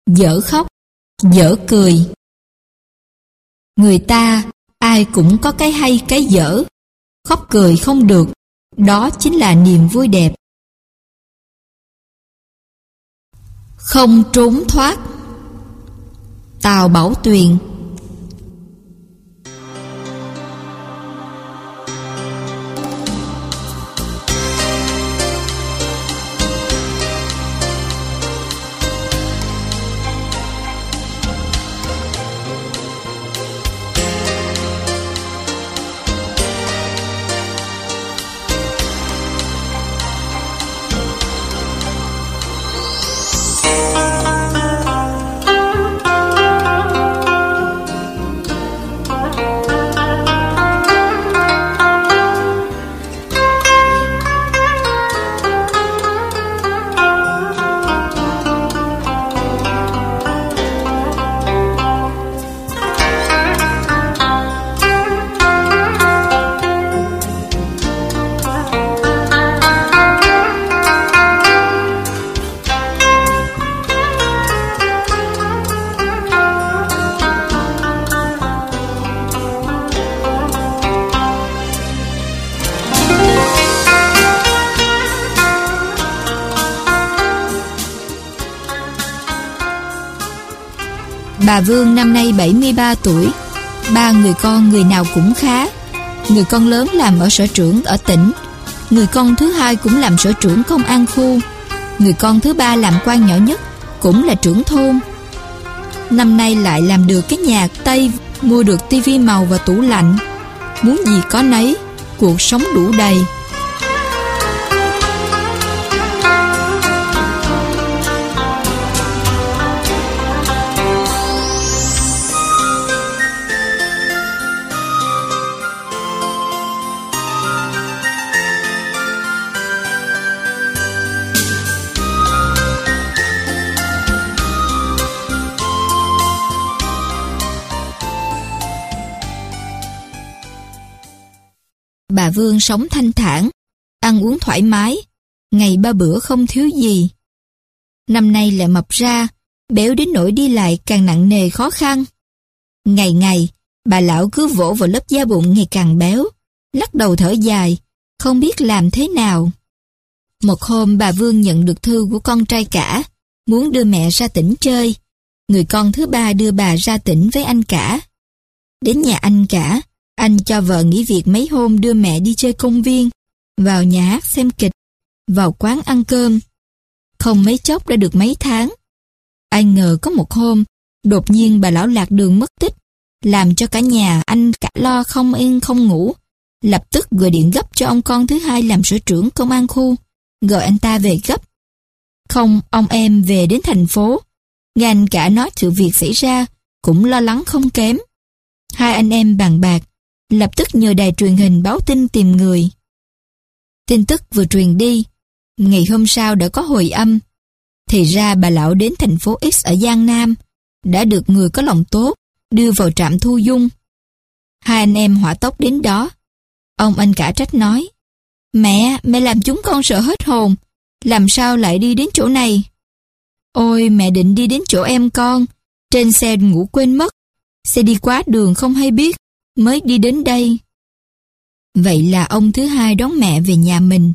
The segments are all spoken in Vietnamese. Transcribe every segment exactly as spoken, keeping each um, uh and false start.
dở khóc, dở cười. Người ta, ai cũng có cái hay cái dở. Khóc cười không được, đó chính là niềm vui đẹp. Không trốn thoát. Tào Bảo Tuyền. Bà Vương năm nay bảy mươi ba tuổi, ba người con người nào cũng khá. Người con lớn làm ở sở trưởng ở tỉnh, người con thứ hai cũng làm sở trưởng công an khu, người con thứ ba làm quan nhỏ nhất, cũng là trưởng thôn. Năm nay lại làm được cái nhà Tây, mua được tivi màu và tủ lạnh. Muốn gì có nấy, cuộc sống đủ đầy. Bà Vương sống thanh thản, ăn uống thoải mái, ngày ba bữa không thiếu gì. Năm nay lại mập ra, béo đến nỗi đi lại càng nặng nề khó khăn. Ngày ngày, bà lão cứ vỗ vào lớp da bụng ngày càng béo, lắc đầu thở dài, không biết làm thế nào. Một hôm bà Vương nhận được thư của con trai cả, muốn đưa mẹ ra tỉnh chơi. Người con thứ ba đưa bà ra tỉnh với anh cả. Đến nhà anh cả, anh cho vợ nghỉ việc mấy hôm đưa mẹ đi chơi công viên, vào nhà hát xem kịch, vào quán ăn cơm. Không mấy chốc đã được mấy tháng. Ai ngờ có một hôm, đột nhiên bà lão lạc đường mất tích, làm cho cả nhà anh cả lo không yên không ngủ. Lập tức gọi điện gấp cho ông con thứ hai làm sở trưởng công an khu, gọi anh ta về gấp. Không, ông em về đến thành phố. Nghe anh cả nói sự việc xảy ra, cũng lo lắng không kém. Hai anh em bàn bạc, lập tức nhờ đài truyền hình báo tin tìm người. Tin tức vừa truyền đi, ngày hôm sau đã có hồi âm. Thì ra bà lão đến thành phố X ở Giang Nam, đã được người có lòng tốt đưa vào trạm thu dung. Hai anh em hỏa tốc đến đó. Ông anh cả trách nói: Mẹ, mẹ làm chúng con sợ hết hồn, làm sao lại đi đến chỗ này? Ôi, mẹ định đi đến chỗ em con, trên xe ngủ quên mất, xe đi quá đường không hay biết, mới đi đến đây. Vậy là ông thứ hai đón mẹ về nhà mình.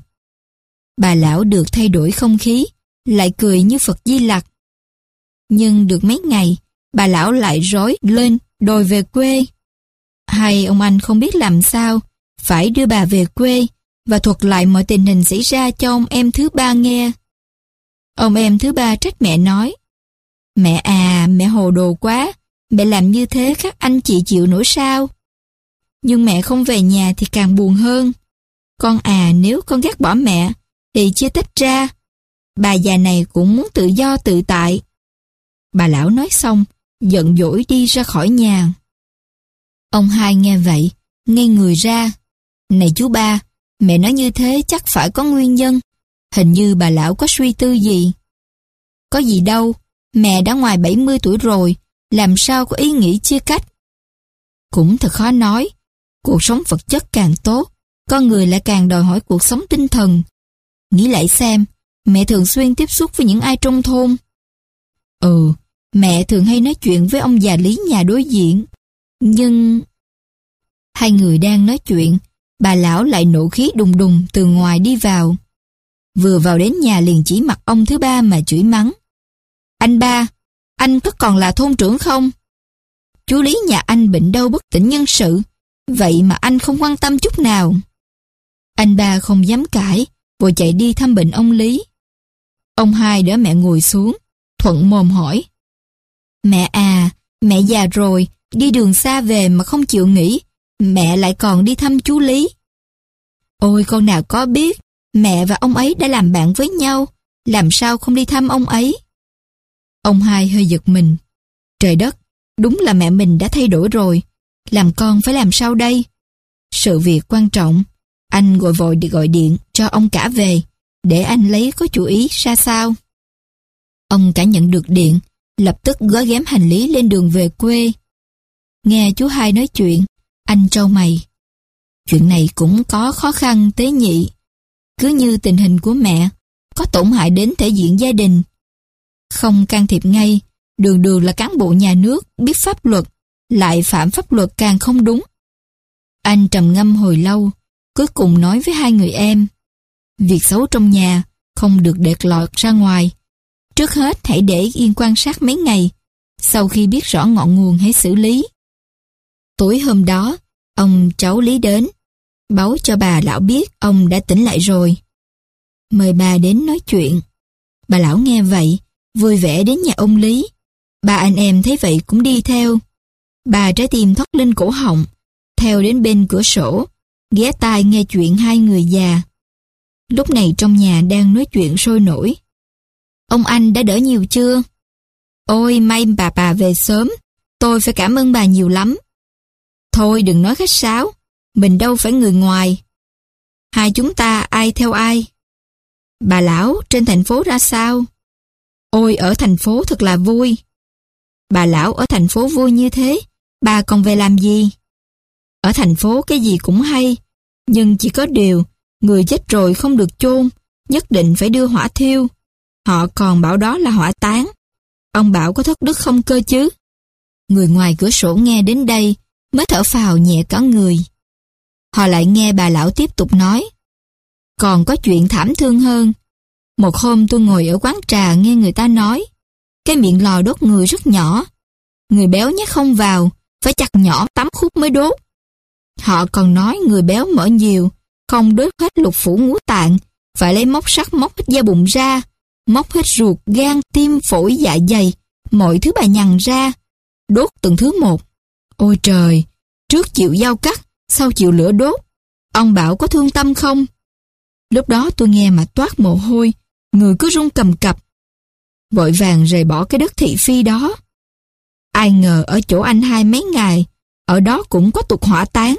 Bà lão được thay đổi không khí, lại cười như Phật Di Lặc. Nhưng được mấy ngày, bà lão lại rối lên đòi về quê. Hay ông anh không biết làm sao, phải đưa bà về quê và thuật lại mọi tình hình xảy ra cho ông em thứ ba nghe. Ông em thứ ba trách mẹ nói: Mẹ à, mẹ hồ đồ quá, mẹ làm như thế các anh chị chịu nổi sao? Nhưng mẹ không về nhà thì càng buồn hơn. Con à, nếu con ghét bỏ mẹ thì chia tách ra. Bà già này cũng muốn tự do tự tại. Bà lão nói xong, giận dỗi đi ra khỏi nhà. Ông hai nghe vậy, ngây người ra. Này chú ba, mẹ nói như thế chắc phải có nguyên nhân. Hình như bà lão có suy tư gì. Có gì đâu, mẹ đã ngoài bảy mươi tuổi rồi, làm sao có ý nghĩ chia cách. Cũng thật khó nói, cuộc sống vật chất càng tốt, con người lại càng đòi hỏi cuộc sống tinh thần. Nghĩ lại xem, mẹ thường xuyên tiếp xúc với những ai trong thôn. Ừ, Mẹ thường hay nói chuyện với ông già Lý nhà đối diện. Nhưng... Hai người đang nói chuyện, bà lão lại nộ khí đùng đùng từ ngoài đi vào. Vừa vào đến nhà liền chỉ mặt ông thứ ba mà chửi mắng. Anh ba, anh có còn là thôn trưởng không? Chú Lý nhà anh bệnh đau bất tỉnh nhân sự, vậy mà anh không quan tâm chút nào. Anh ba không dám cãi, vội chạy đi thăm bệnh ông Lý. Ông hai đỡ mẹ ngồi xuống, thuận mồm hỏi. Mẹ à, mẹ già rồi, đi đường xa về mà không chịu nghỉ, mẹ lại còn đi thăm chú Lý. Ôi con nào có biết, mẹ và ông ấy đã làm bạn với nhau, làm sao không đi thăm ông ấy? Ông hai hơi giật mình. Trời đất, đúng là mẹ mình đã thay đổi rồi, làm con phải làm sao đây? Sự việc quan trọng, anh gọi vội đi gọi điện cho ông cả về, để anh lấy có chủ ý ra sao. Ông cả nhận được điện, lập tức gói ghém hành lý lên đường về quê. Nghe chú hai nói chuyện, anh trao mày. Chuyện này cũng có khó khăn tế nhị. Cứ như tình hình của mẹ, có tổn hại đến thể diện gia đình. Không can thiệp ngay, đường đường là cán bộ nhà nước, biết pháp luật, lại phạm pháp luật càng không đúng. Anh trầm ngâm hồi lâu, cuối cùng nói với hai người em. Việc xấu trong nhà, không được để lọt ra ngoài. Trước hết hãy để yên quan sát mấy ngày, sau khi biết rõ ngọn nguồn hãy xử lý. Tối hôm đó, ông cháu Lý đến, báo cho bà lão biết ông đã tỉnh lại rồi. Mời bà đến nói chuyện. Bà lão nghe vậy, vui vẻ đến nhà ông Lý. Ba anh em thấy vậy cũng đi theo. Bà trái tim thoát lên cổ họng, theo đến bên cửa sổ, ghé tai nghe chuyện hai người già. Lúc này trong nhà đang nói chuyện sôi nổi. Ông anh đã đỡ nhiều chưa? Ôi may bà bà về sớm, tôi phải cảm ơn bà nhiều lắm. Thôi đừng nói khách sáo, mình đâu phải người ngoài. Hai chúng ta ai theo ai? Bà lão trên thành phố ra sao? Ôi ở thành phố thật là vui. Bà lão ở thành phố vui như thế, bà còn về làm gì? Ở thành phố cái gì cũng hay, nhưng chỉ có điều, người chết rồi không được chôn, nhất định phải đưa hỏa thiêu. Họ còn bảo đó là hỏa táng. Ông bảo có thất đức không cơ chứ? Người ngoài cửa sổ nghe đến đây mới thở phào nhẹ cả người. Họ lại nghe bà lão tiếp tục nói. Còn có chuyện thảm thương hơn. Một hôm tôi ngồi ở quán trà nghe người ta nói, cái miệng lò đốt người rất nhỏ. Người béo nhét không vào, phải chặt nhỏ tám khúc mới đốt. Họ còn nói người béo mỡ nhiều, không đốt hết lục phủ ngũ tạng, phải lấy móc sắt móc hết da bụng ra, móc hết ruột, gan, tim, phổi, dạ dày, mọi thứ bà nhằn ra, đốt từng thứ một. Ôi trời, trước chịu dao cắt, sau chịu lửa đốt. Ông bảo có thương tâm không? Lúc đó tôi nghe mà toát mồ hôi, người cứ run cầm cập. Vội vàng rời bỏ cái đất thị phi đó. Ai ngờ ở chỗ anh hai mấy ngày, ở đó cũng có tục hỏa táng.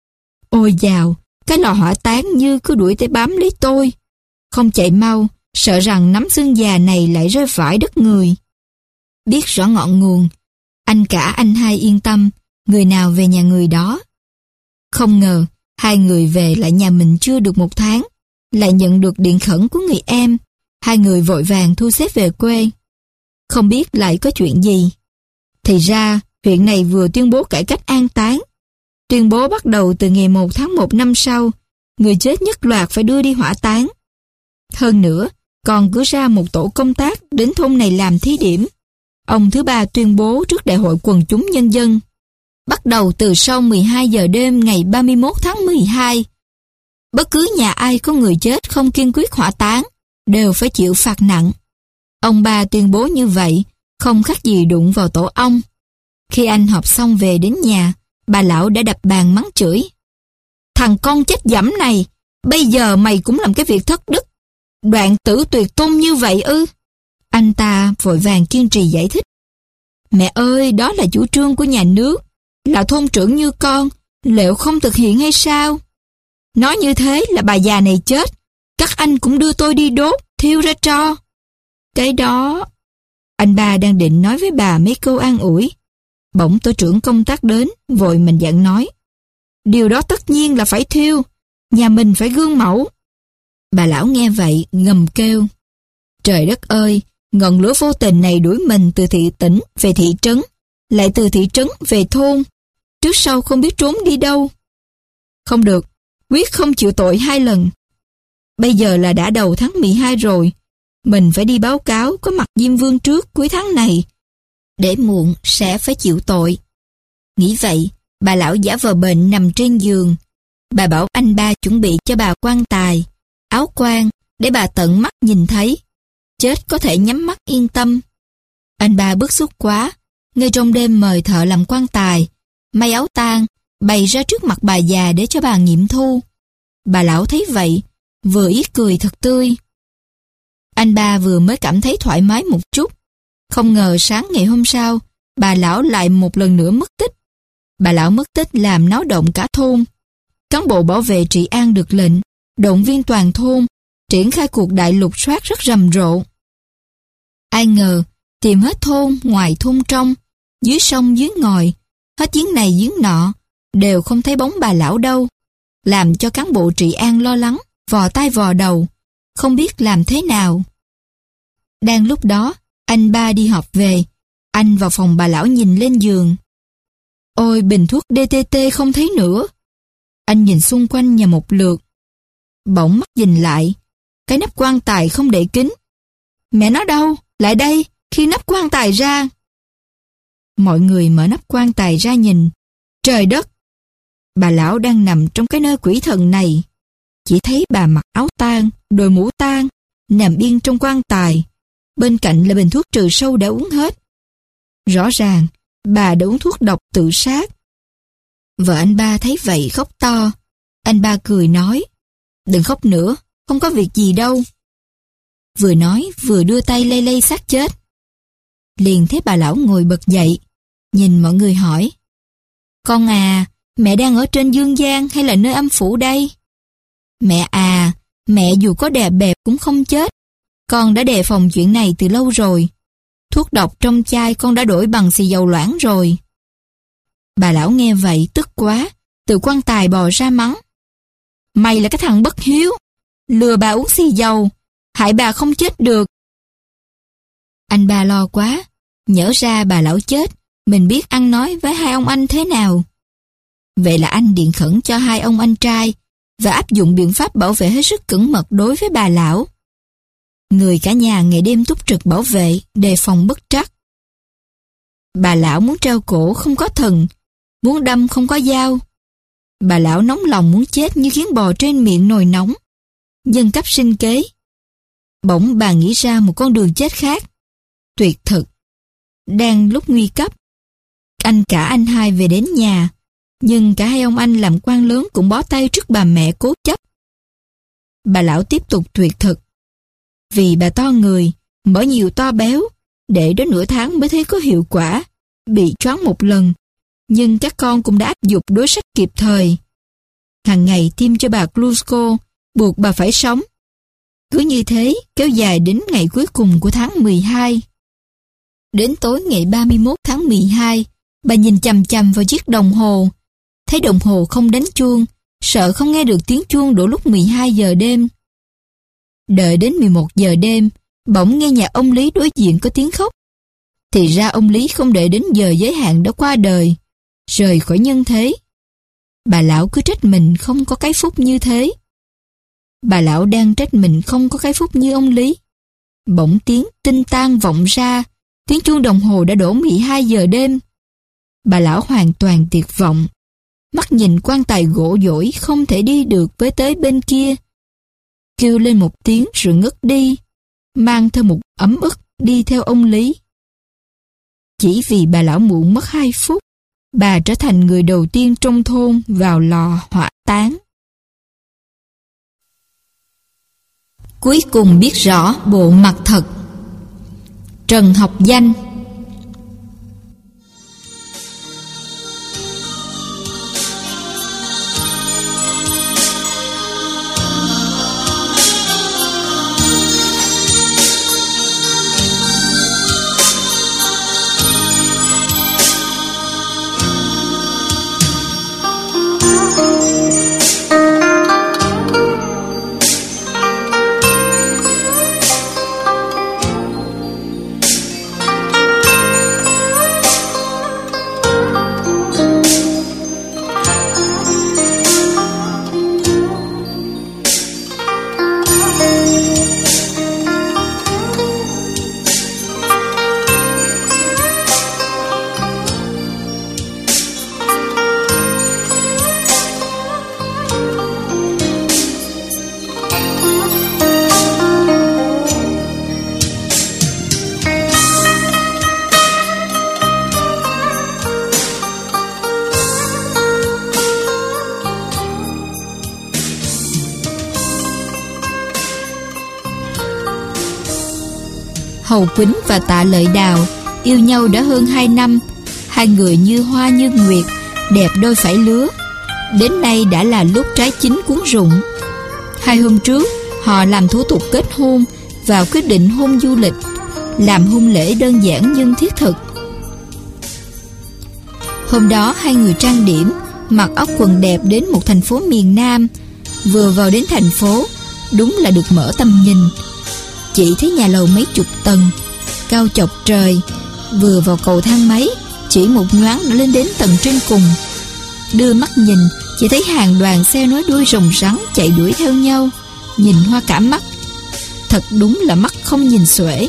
Ôi dào, cái lò hỏa táng như cứ đuổi tới bám lấy tôi. Không chạy mau, sợ rằng nắm xương già này lại rơi vãi đất người. Biết rõ ngọn nguồn, anh cả anh hai yên tâm, người nào về nhà người đó. Không ngờ, hai người về lại nhà mình chưa được một tháng, lại nhận được điện khẩn của người em. Hai người vội vàng thu xếp về quê. Không biết lại có chuyện gì. Thì ra, huyện này vừa tuyên bố cải cách an táng. Tuyên bố bắt đầu từ ngày một tháng một năm sau, người chết nhất loạt phải đưa đi hỏa táng. Hơn nữa, còn cử ra một tổ công tác đến thôn này làm thí điểm. Ông thứ ba tuyên bố trước đại hội quần chúng nhân dân. Bắt đầu từ sau mười hai giờ đêm ngày ba mươi mốt tháng mười hai, bất cứ nhà ai có người chết không kiên quyết hỏa táng, đều phải chịu phạt nặng. Ông ba tuyên bố như vậy, không khác gì đụng vào tổ ong. Khi anh họp xong về đến nhà, bà lão đã đập bàn mắng chửi. Thằng con chết dẫm này, bây giờ mày cũng làm cái việc thất đức, đoạn tử tuyệt tôn như vậy ư? Anh ta vội vàng kiên trì giải thích. Mẹ ơi, đó là chủ trương của nhà nước, là thôn trưởng như con, liệu không thực hiện hay sao? Nói như thế là bà già này chết, các anh cũng đưa tôi đi đốt, thiêu ra tro. Cái đó... Anh ba đang định nói với bà mấy câu an ủi. Bỗng tổ trưởng công tác đến, vội mình dặn nói. Điều đó tất nhiên là phải thiêu, nhà mình phải gương mẫu. Bà lão nghe vậy, ngầm kêu. Trời đất ơi, Ngọn lửa vô tình này đuổi mình từ thị tỉnh về thị trấn, lại từ thị trấn về thôn, trước sau không biết trốn đi đâu. Không được, quyết không chịu tội hai lần. Bây giờ là đã đầu tháng mười hai rồi, mình phải đi báo cáo có mặt Diêm Vương trước cuối tháng này, để muộn sẽ phải chịu tội. Nghĩ vậy, bà lão giả vờ bệnh nằm trên giường. Bà bảo anh ba chuẩn bị cho bà quan tài, áo quan, để bà tận mắt nhìn thấy. Chết có thể nhắm mắt yên tâm. Anh ba bức xúc quá, ngay trong đêm mời thợ làm quan tài, may áo tang, bày ra trước mặt bà già để cho bà nghiệm thu. Bà lão thấy vậy, vừa ý cười thật tươi. Anh ba vừa mới cảm thấy thoải mái một chút. Không ngờ sáng ngày hôm sau, bà lão lại một lần nữa mất tích. Bà lão mất tích làm náo động cả thôn. Cán bộ bảo vệ trị an được lệnh, động viên toàn thôn, triển khai cuộc đại lục soát rất rầm rộ. Ai ngờ, tìm hết thôn, ngoài thôn trong, dưới sông dưới ngòi, hết giếng này giếng nọ, đều không thấy bóng bà lão đâu, làm cho cán bộ trị an lo lắng, vò tai vò đầu, không biết làm thế nào. Đang lúc đó, anh ba đi họp về, anh vào phòng bà lão nhìn lên giường. Ôi, bình thuốc đê tê tê không thấy nữa. Anh nhìn xung quanh nhà một lượt. Bỗng mắt nhìn lại, cái nắp quan tài không để kín. Mẹ nó đâu? Lại đây, khi nắp quan tài ra. Mọi người mở nắp quan tài ra nhìn. Trời đất! Bà lão đang nằm trong cái nơi quỷ thần này. Chỉ thấy bà mặc áo tang, đội mũ tang, nằm yên trong quan tài. Bên cạnh là bình thuốc trừ sâu đã uống hết. Rõ ràng, bà đã uống thuốc độc tự sát. Vợ anh ba thấy vậy khóc to. Anh ba cười nói, đừng khóc nữa, không có việc gì đâu. Vừa nói vừa đưa tay lay lay xác chết. Liền thấy bà lão ngồi bật dậy, nhìn mọi người hỏi, con à, mẹ đang ở trên dương gian hay là nơi âm phủ đây? Mẹ à, mẹ dù có đè bẹp cũng không chết. Con đã đề phòng chuyện này từ lâu rồi. Thuốc độc trong chai con đã đổi bằng xì dầu loãng rồi. Bà lão nghe vậy tức quá, từ quan tài bò ra mắng. Mày là cái thằng bất hiếu, lừa bà uống xì dầu, hại bà không chết được. Anh ba lo quá, nhỡ ra bà lão chết, mình biết ăn nói với hai ông anh thế nào. Vậy là anh điện khẩn cho hai ông anh trai và áp dụng biện pháp bảo vệ hết sức cẩn mật đối với bà lão. Người cả nhà ngày đêm túc trực bảo vệ, đề phòng bất trắc. Bà lão muốn treo cổ không có thần, muốn đâm không có dao. Bà lão nóng lòng muốn chết như kiến bò trên miệng nồi nóng, nhân cấp sinh kế. Bỗng bà nghĩ ra một con đường chết khác, tuyệt thực. Đang lúc nguy cấp, anh cả anh hai về đến nhà, nhưng cả hai ông anh làm quan lớn cũng bó tay trước bà mẹ cố chấp. Bà lão tiếp tục tuyệt thực. Vì bà to người, mở nhiều to béo, để đến nửa tháng mới thấy có hiệu quả, bị choáng một lần, nhưng các con cũng đã áp dụng đối sách kịp thời. Hàng ngày tiêm cho bà Gluco, buộc bà phải sống. Cứ như thế, kéo dài đến ngày cuối cùng của tháng mười hai. Đến tối ngày ba mươi mốt tháng mười hai, bà nhìn chằm chằm vào chiếc đồng hồ. Thấy đồng hồ không đánh chuông, sợ không nghe được tiếng chuông đổ lúc mười hai giờ đêm. Đợi đến mười một giờ đêm, bỗng nghe nhà ông Lý đối diện có tiếng khóc. Thì ra ông Lý không đợi đến giờ giới hạn đã qua đời, rời khỏi nhân thế. Bà lão cứ trách mình không có cái phúc như thế. Bà lão đang trách mình không có cái phúc như ông Lý. Bỗng tiếng tinh tang vọng ra, tiếng chuông đồng hồ đã đổ mười hai giờ đêm. Bà lão hoàn toàn tuyệt vọng, mắt nhìn quan tài gỗ dỗi không thể đi được với tới bên kia. Kêu lên một tiếng rồi ngất đi, mang theo một ấm ức đi theo ông Lý. Chỉ vì bà lão muộn mất hai phút, bà trở thành người đầu tiên trong thôn vào lò hỏa táng. Cuối cùng biết rõ bộ mặt thật. Trần Học Danh. Hầu Quýnh và Tạ Lợi Đào yêu nhau đã hơn hai năm. Hai người như hoa như nguyệt, đẹp đôi phải lứa. Đến nay đã là lúc trái chín cuốn rụng. Hai hôm trước, họ làm thủ tục kết hôn và quyết định hôn du lịch, làm hôn lễ đơn giản nhưng thiết thực. Hôm đó hai người trang điểm, mặc áo quần đẹp đến một thành phố miền Nam. Vừa vào đến thành phố, đúng là được mở tầm nhìn. Chỉ thấy nhà lầu mấy chục tầng, cao chọc trời. Vừa vào cầu thang máy, chỉ một nhoáng đã lên đến tầng trên cùng. Đưa mắt nhìn, chỉ thấy hàng đoàn xe nối đuôi rồng rắn chạy đuổi theo nhau, nhìn hoa cả mắt. Thật đúng là mắt không nhìn xuể.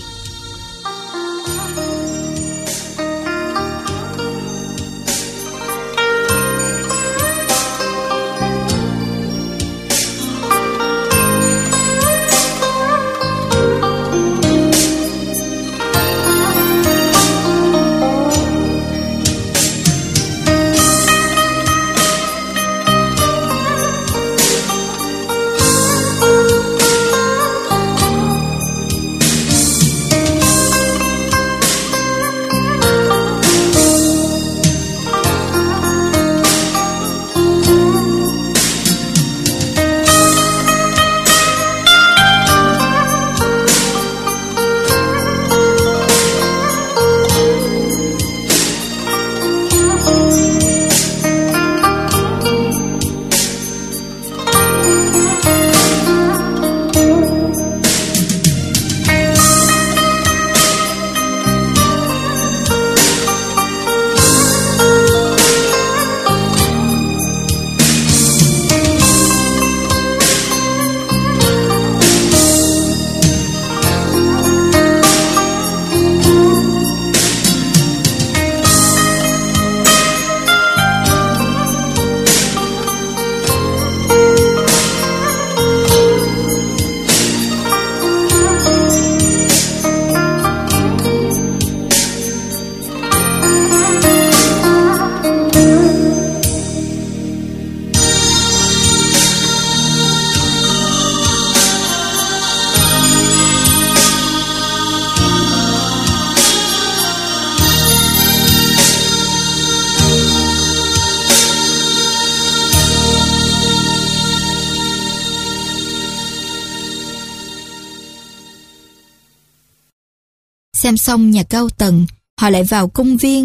Xem xong nhà cao tầng, họ lại vào công viên.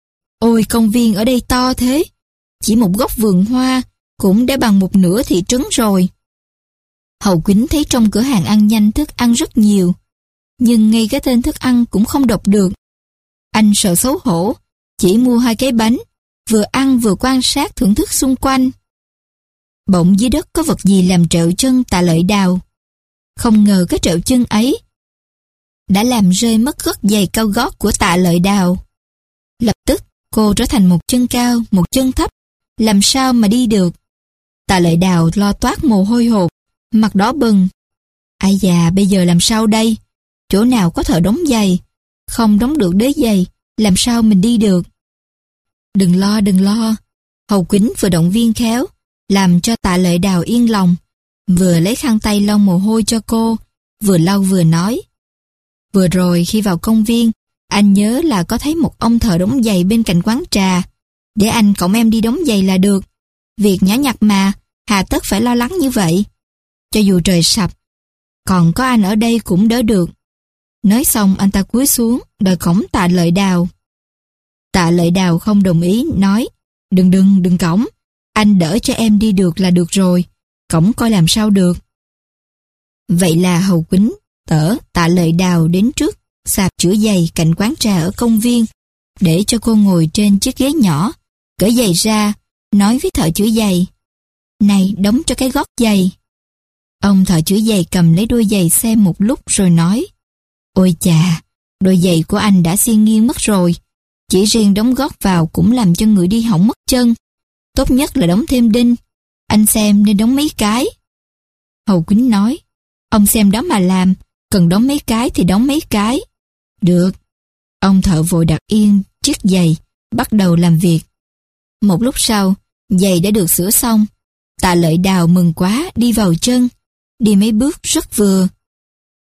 Ôi, công viên ở đây to thế. Chỉ một góc vườn hoa cũng đã bằng một nửa thị trấn rồi. Hầu Quýnh thấy trong cửa hàng ăn nhanh thức ăn rất nhiều, nhưng ngay cái tên thức ăn cũng không đọc được. Anh sợ xấu hổ, chỉ mua hai cái bánh, vừa ăn vừa quan sát thưởng thức xung quanh. Bỗng dưới đất có vật gì làm trẹo chân Tạ Lợi Đào. Không ngờ cái trẹo chân ấy đã làm rơi mất gót giày cao gót của Tạ Lợi Đào. Lập tức cô trở thành một chân cao, một chân thấp, làm sao mà đi được. Tạ Lợi Đào lo toát mồ hôi hột, mặt đỏ bừng. Ai già, bây giờ làm sao đây? Chỗ nào có thợ đóng giày? Không đóng được đế giày, làm sao mình đi được? Đừng lo, đừng lo. Hầu Quýnh vừa động viên khéo, làm cho Tạ Lợi Đào yên lòng, vừa lấy khăn tay lau mồ hôi cho cô, vừa lau vừa nói. Vừa rồi khi vào công viên, anh nhớ là có thấy một ông thợ đóng giày bên cạnh quán trà. Để anh cõng em đi đóng giày là được. Việc nhỏ nhặt mà, hà tất phải lo lắng như vậy. Cho dù trời sập, còn có anh ở đây cũng đỡ được. Nói xong anh ta cúi xuống, đòi cõng Tạ Lợi Đào. Tạ Lợi Đào không đồng ý, nói, đừng đừng, đừng cõng. Anh đỡ cho em đi được là được rồi, cõng coi làm sao được. Vậy là Hầu Quýnh tở Tạ Lợi Đào đến trước sạp chữa giày cạnh quán trà ở công viên, để cho cô ngồi trên chiếc ghế nhỏ, cởi giày ra, nói với thợ chữa giày, này, đóng cho cái gót giày. Ông thợ chữa giày cầm lấy đôi giày xem một lúc rồi nói, ôi chà, đôi giày của anh đã xiên nghiêng mất rồi, chỉ riêng đóng gót vào cũng làm cho người đi hỏng mất chân. Tốt nhất là đóng thêm đinh, anh xem nên đóng mấy cái. Hầu Quýnh nói, ông xem đó mà làm, cần đóng mấy cái thì đóng mấy cái. Được. Ông thợ vội đặt yên chiếc giày, bắt đầu làm việc. Một lúc sau, giày đã được sửa xong. Tạ Lợi Đào mừng quá đi vào chân, đi mấy bước rất vừa.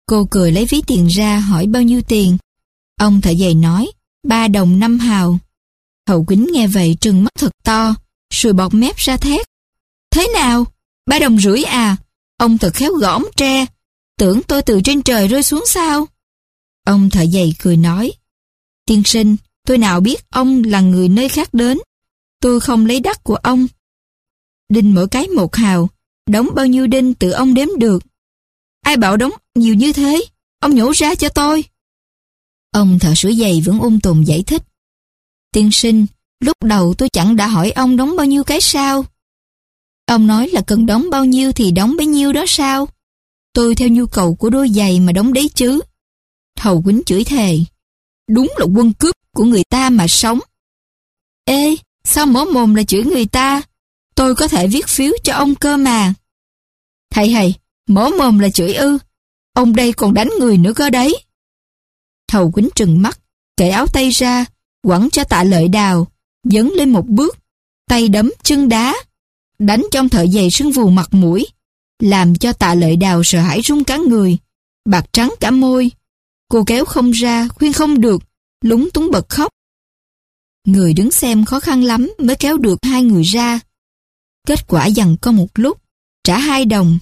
Cô cười lấy ví tiền ra hỏi bao nhiêu tiền. Ông thợ giày nói, ba đồng năm hào. Hậu Quýnh nghe vậy trừng mắt thật to, rồi bọt mép ra thét. Thế nào? Ba đồng rưỡi à? Ông thật khéo gõm tre, tưởng tôi từ trên trời rơi xuống sao? Ông thợ giày cười nói, tiên sinh, tôi nào biết ông là người nơi khác đến. Tôi không lấy đắt của ông. Đinh mỗi cái một hào, đóng bao nhiêu đinh tự ông đếm được. Ai bảo đóng nhiều như thế? Ông nhổ ra cho tôi. Ông thợ sửa giày vẫn ung tùm giải thích. Tiên sinh, lúc đầu tôi chẳng đã hỏi ông đóng bao nhiêu cái sao? Ông nói là cần đóng bao nhiêu thì đóng bấy nhiêu đó sao? Tôi theo nhu cầu của đôi giày mà đóng đấy chứ. Hậu Quýnh chửi thề. Đúng là quân cướp của người ta mà sống. Ê, sao mở mồm là chửi người ta? Tôi có thể viết phiếu cho ông cơ mà. Thầy hầy, mở mồm là chửi ư? Ông đây còn đánh người nữa cơ đấy. Hậu Quýnh trừng mắt, cởi áo tay ra, quẳng cho Tạ Lợi Đào, dấn lên một bước, tay đấm chân đá, đánh trong thợ giày sưng vù mặt mũi, làm cho Tạ Lợi Đào sợ hãi run cả người, bạc trắng cả môi. Cô kéo không ra, khuyên không được, lúng túng bật khóc. Người đứng xem khó khăn lắm mới kéo được hai người ra. Kết quả giằng co một lúc, trả hai đồng.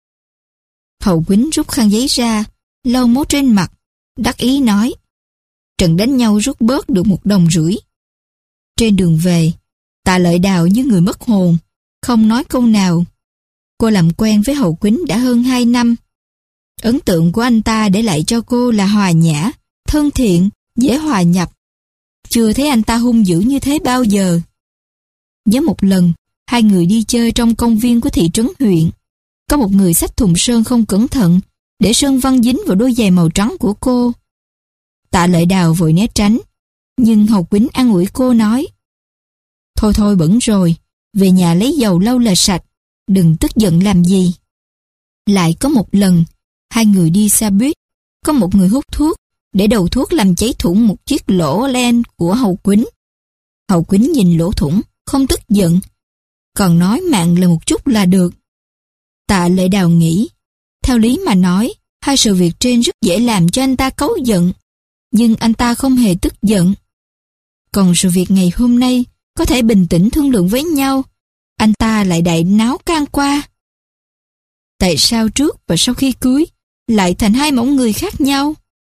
Hậu Quýnh rút khăn giấy ra, lau mốt trên mặt, đắc ý nói, trận đánh nhau rút bớt được một đồng rưỡi. Trên đường về, Tạ Lợi Đào như người mất hồn, không nói câu nào. Cô làm quen với Hậu Quýnh đã hơn hai năm. Ấn tượng của anh ta để lại cho cô là hòa nhã, thân thiện, dễ hòa nhập. Chưa thấy anh ta hung dữ như thế bao giờ. Nhớ một lần, hai người đi chơi trong công viên của thị trấn huyện. Có một người xách thùng sơn không cẩn thận, để sơn văng dính vào đôi giày màu trắng của cô. Tạ Lợi Đào vội né tránh, nhưng Hậu Quýnh an ủi cô nói, thôi thôi bẩn rồi, về nhà lấy dầu lau là sạch, đừng tức giận làm gì. Lại có một lần, hai người đi xa buýt, có một người hút thuốc, để đầu thuốc làm cháy thủng một chiếc lỗ len của Hậu Quýnh. Hậu Quýnh nhìn lỗ thủng, không tức giận, còn nói mạng là một chút là được. Tạ Lợi Đào nghĩ, theo lý mà nói, hai sự việc trên rất dễ làm cho anh ta cáu giận, nhưng anh ta không hề tức giận. Còn sự việc ngày hôm nay, có thể bình tĩnh thương lượng với nhau, anh ta lại đại náo can qua. Tại sao trước và sau khi cưới, lại thành hai mẫu người khác nhau?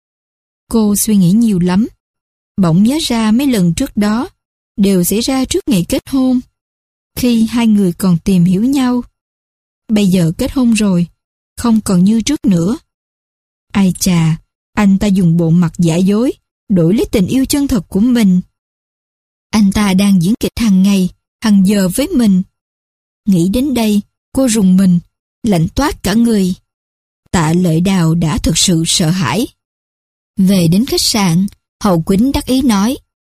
Cô suy nghĩ nhiều lắm, bỗng nhớ ra mấy lần trước đó, đều xảy ra trước ngày kết hôn, khi hai người còn tìm hiểu nhau. Bây giờ kết hôn rồi, không còn như trước nữa. Ai chà, anh ta dùng bộ mặt giả dối, đổi lấy tình yêu chân thật của mình. Anh ta đang diễn kịch hàng ngày, hàng giờ với mình. Nghĩ đến đây, cô rùng mình, lạnh toát cả người. Tạ Lợi Đào đã thực sự sợ hãi. Về đến khách sạn, Hậu Quýnh đắc ý nói,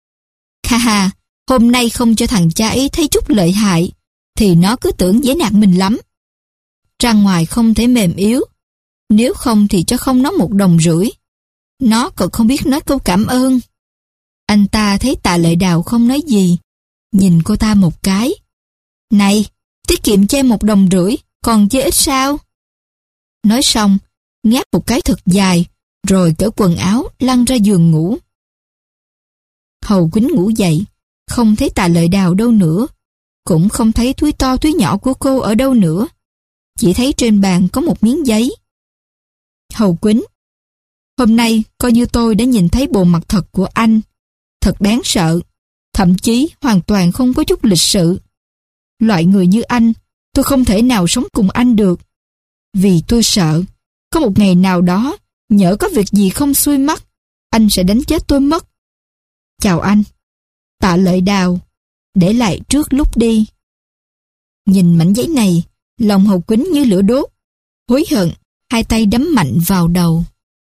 ha ha, hôm nay không cho thằng cha ấy thấy chút lợi hại, thì nó cứ tưởng dễ nạt mình lắm. Ra ngoài không thể mềm yếu, nếu không thì cho không nó một đồng rưỡi. Nó còn không biết nói câu cảm ơn. Anh ta thấy Tạ Lợi Đào không nói gì, nhìn cô ta một cái. Này, tiết kiệm cho em một đồng rưỡi, còn chưa ít sao? Nói xong, ngáp một cái thật dài, rồi cởi quần áo lăn ra giường ngủ. Hậu Quýnh ngủ dậy, không thấy Tạ Lợi Đào đâu nữa, cũng không thấy túi to túi nhỏ của cô ở đâu nữa. Chỉ thấy trên bàn có một miếng giấy. Hậu Quýnh, hôm nay coi như tôi đã nhìn thấy bộ mặt thật của anh. Thật đáng sợ, thậm chí hoàn toàn không có chút lịch sự. Loại người như anh, tôi không thể nào sống cùng anh được. Vì tôi sợ, có một ngày nào đó, nhỡ có việc gì không xuôi mắt, anh sẽ đánh chết tôi mất. Chào anh. Tạ Lợi Đào, để lại trước lúc đi. Nhìn mảnh giấy này, lòng Hậu Quýnh như lửa đốt, hối hận, hai tay đấm mạnh vào đầu.